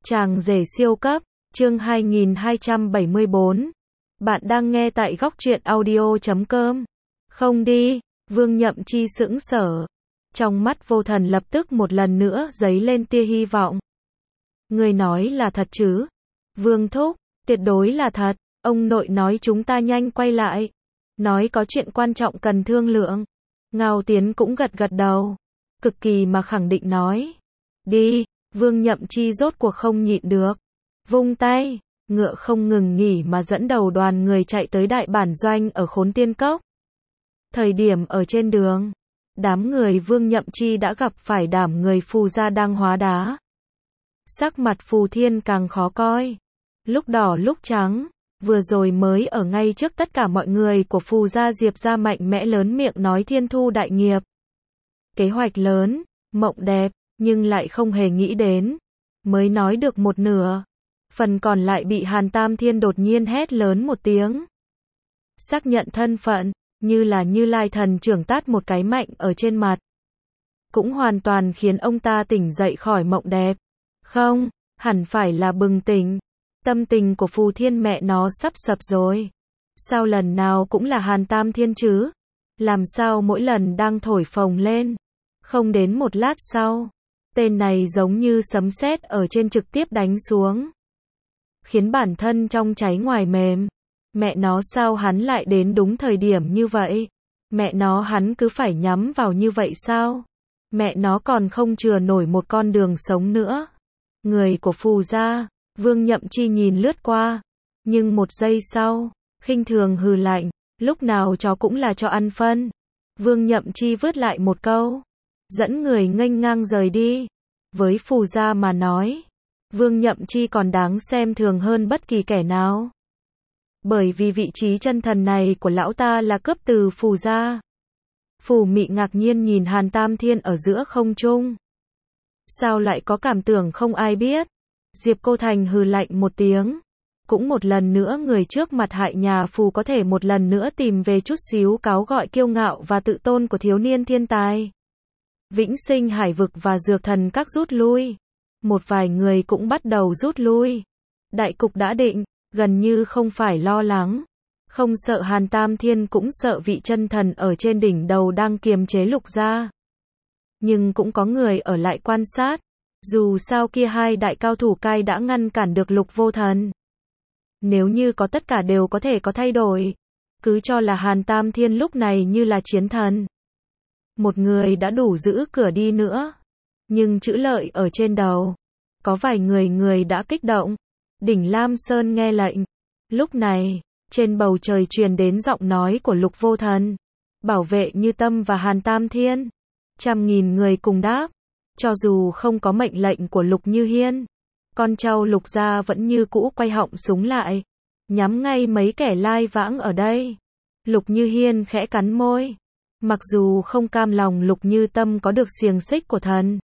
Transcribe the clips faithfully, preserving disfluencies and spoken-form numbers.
Chàng rể siêu cấp, chương hai nghìn hai trăm bảy mươi bốn. Bạn đang nghe tại góc truyện audio chấm com. Không đi, Vương Nhậm Chi sững sờ. Trong mắt Vô Thần lập tức một lần nữa dấy lên tia hy vọng. Người nói là thật chứ? Vương thúc, tuyệt đối là thật, ông nội nói chúng ta nhanh quay lại. Nói có chuyện quan trọng cần thương lượng. Ngao Tiến cũng gật gật đầu. Cực kỳ mà khẳng định nói. Đi, Vương Nhậm Chi rốt cuộc không nhịn được. Vung tay, ngựa không ngừng nghỉ mà dẫn đầu đoàn người chạy tới đại bản doanh ở Khốn Tiên Cốc. Thời điểm ở trên đường, đám người Vương Nhậm Chi đã gặp phải đám người Phù gia đang hóa đá. Sắc mặt Phù Thiên càng khó coi. Lúc đỏ lúc trắng, vừa rồi mới ở ngay trước tất cả mọi người của Phù gia Diệp gia mạnh mẽ lớn miệng nói thiên thu đại nghiệp. Kế hoạch lớn, mộng đẹp, nhưng lại không hề nghĩ đến. Mới nói được một nửa. Phần còn lại bị Hàn Tam Thiên đột nhiên hét lớn một tiếng. Xác nhận thân phận, như là Như Lai thần trưởng tát một cái mạnh ở trên mặt. Cũng hoàn toàn khiến ông ta tỉnh dậy khỏi mộng đẹp. Không, hẳn phải là bừng tỉnh. Tâm tình của Phù Thiên mẹ nó sắp sập rồi. Sao lần nào cũng là Hàn Tam Thiên chứ? Làm sao mỗi lần đang thổi phồng lên? Không đến một lát sau, tên này giống như sấm sét ở trên trực tiếp đánh xuống. Khiến bản thân trong cháy ngoài mềm. Mẹ nó sao hắn lại đến đúng thời điểm như vậy? Mẹ nó hắn cứ phải nhắm vào như vậy sao? Mẹ nó còn không chừa nổi một con đường sống nữa. Người của Phù gia, Vương Nhậm Chi nhìn lướt qua. Nhưng một giây sau, khinh thường hừ lạnh, lúc nào chó cũng là cho ăn phân. Vương Nhậm Chi vứt lại một câu. Dẫn người nghênh ngang rời đi. Với Phù gia mà nói, Vương Nhậm Chi còn đáng xem thường hơn bất kỳ kẻ nào. Bởi vì vị trí chân thần này của lão ta là cướp từ Phù gia. Phù Mị ngạc nhiên nhìn Hàn Tam Thiên ở giữa không trung. Sao lại có cảm tưởng không ai biết? Diệp Cô Thành hừ lạnh một tiếng. Cũng một lần nữa người trước mặt hại nhà Phù có thể một lần nữa tìm về chút xíu cáo gọi kiêu ngạo và tự tôn của thiếu niên thiên tài. Vĩnh Sinh Hải Vực và Dược Thần Các rút lui. Một vài người cũng bắt đầu rút lui. Đại cục đã định, gần như không phải lo lắng. Không sợ Hàn Tam Thiên cũng sợ vị chân thần ở trên đỉnh đầu đang kiềm chế Lục gia. Nhưng cũng có người ở lại quan sát. Dù sao kia hai đại cao thủ cai đã ngăn cản được Lục Vô Thần. Nếu như có tất cả đều có thể có thay đổi. Cứ cho là Hàn Tam Thiên lúc này như là chiến thần. Một người đã đủ giữ cửa đi nữa. Nhưng chữ lợi ở trên đầu. Có vài người người đã kích động. Đỉnh Lam Sơn nghe lệnh. Lúc này, trên bầu trời truyền đến giọng nói của Lục Vô Thần. Bảo vệ Như Tâm và Hàn Tam Thiên. Trăm nghìn người cùng đáp. Cho dù không có mệnh lệnh của Lục Như Hiên, con cháu Lục gia vẫn như cũ quay họng súng lại. Nhắm ngay mấy kẻ lai vãng ở đây. Lục Như Hiên khẽ cắn môi. Mặc dù không cam lòng Lục Như Tâm có được xiềng xích của thần,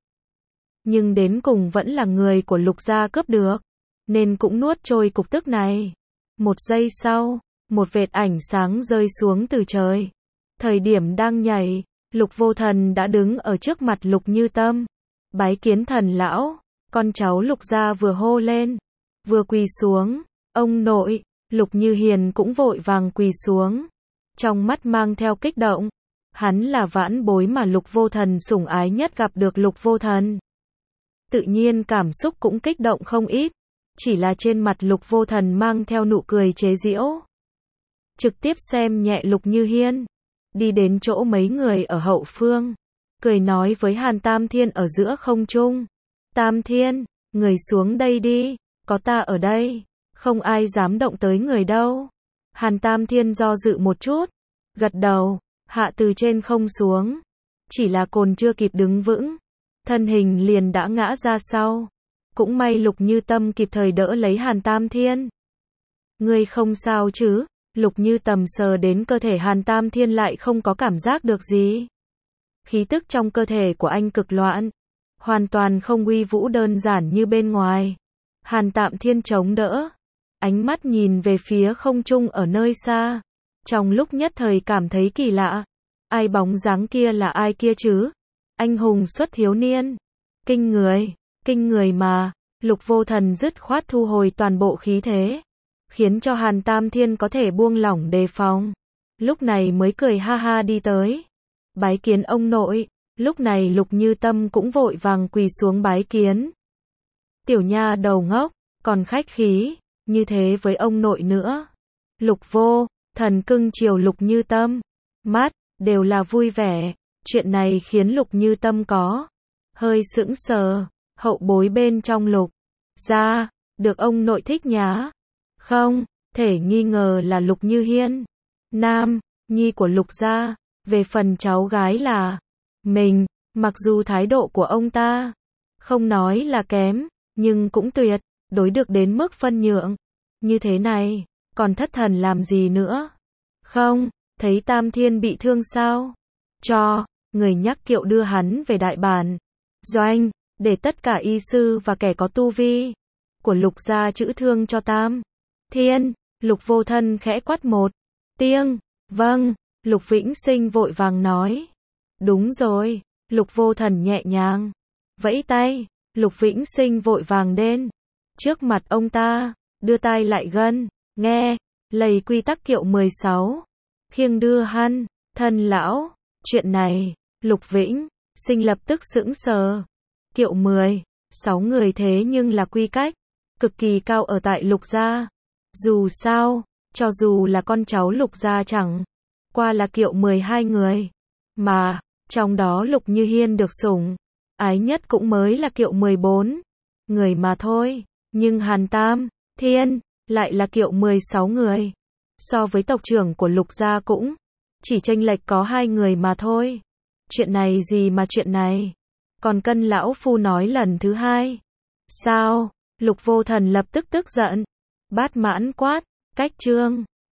nhưng đến cùng vẫn là người của Lục gia cướp được, nên cũng nuốt trôi cục tức này. Một giây sau, một vệt ảnh sáng rơi xuống từ trời. Thời điểm đang nhảy, Lục Vô Thần đã đứng ở trước mặt Lục Như Tâm. Bái kiến thần lão, con cháu Lục gia vừa hô lên, vừa quỳ xuống. Ông nội, Lục Như Hiền cũng vội vàng quỳ xuống. Trong mắt mang theo kích động. Hắn là vãn bối mà Lục Vô Thần sủng ái nhất gặp được Lục Vô Thần. Tự nhiên cảm xúc cũng kích động không ít. Chỉ là trên mặt Lục Vô Thần mang theo nụ cười chế giễu. Trực tiếp xem nhẹ Lục Như Hiên. Đi đến chỗ mấy người ở hậu phương. Cười nói với Hàn Tam Thiên ở giữa không trung. Tam Thiên, người xuống đây đi. Có ta ở đây. Không ai dám động tới người đâu. Hàn Tam Thiên do dự một chút. Gật đầu. Hạ từ trên không xuống. Chỉ là cồn chưa kịp đứng vững. Thân hình liền đã ngã ra sau. Cũng may Lục Như Tâm kịp thời đỡ lấy Hàn Tam Thiên. Ngươi không sao chứ? Lục Như Tâm sờ đến cơ thể Hàn Tam Thiên lại không có cảm giác được gì. Khí tức trong cơ thể của anh cực loạn. Hoàn toàn không uy vũ đơn giản như bên ngoài. Hàn Tam Thiên chống đỡ. Ánh mắt nhìn về phía không trung ở nơi xa. Trong lúc nhất thời cảm thấy kỳ lạ. Ai bóng dáng kia là ai kia chứ? Anh hùng xuất thiếu niên. Kinh người, kinh người mà. Lục Vô Thần dứt khoát thu hồi toàn bộ khí thế, khiến cho Hàn Tam Thiên có thể buông lỏng đề phòng. Lúc này mới cười ha ha đi tới, bái kiến ông nội. Lúc này Lục Như Tâm cũng vội vàng quỳ xuống bái kiến. Tiểu nha đầu ngốc, còn khách khí như thế với ông nội nữa. Lục Vô Thần cưng chiều Lục Như Tâm, mắt đều là vui vẻ. Chuyện này khiến Lục Như Tâm có hơi sững sờ. Hậu bối bên trong Lục gia được ông nội thích nhá, không thể nghi ngờ là Lục Như Hiên, nam nhi của Lục gia. Về phần cháu gái là mình, mặc dù thái độ của ông ta không nói là kém, nhưng cũng tuyệt đối được đến mức phân nhượng như thế này, còn thất thần làm gì nữa? Không thấy Tam Thiên bị thương sao? Cho người nhắc kiệu đưa hắn về đại bản doanh, để tất cả y sư và kẻ có tu vi của Lục gia chữa thương cho Tam Thiên. Lục Vô Thân khẽ quát một tiếng. Vâng. Lục Vĩnh Sinh vội vàng nói. Đúng rồi. Lục Vô Thần nhẹ nhàng vẫy tay. Lục Vĩnh Sinh vội vàng đến trước mặt ông ta, đưa tay lại gần, nghe lầy quy tắc kiệu mười sáu, khiêng đưa hắn thân lão. Chuyện này, Lục Vĩnh Sinh lập tức sững sờ. Kiệu mười sáu người thế nhưng là quy cách cực kỳ cao ở tại Lục gia. Dù sao, cho dù là con cháu Lục gia chẳng qua là kiệu mười hai người, mà trong đó Lục Như Hiên được sủng ái nhất cũng mới là kiệu mười bốn người mà thôi. Nhưng Hàn Tam Thiên lại là kiệu mười sáu người. So với tộc trưởng của Lục gia cũng chỉ chênh lệch có hai người mà thôi. Chuyện này gì mà chuyện này? Còn cân lão phu nói lần thứ hai. Sao? Lục Vô Thần lập tức tức giận. Bát mãn quát, cách trương.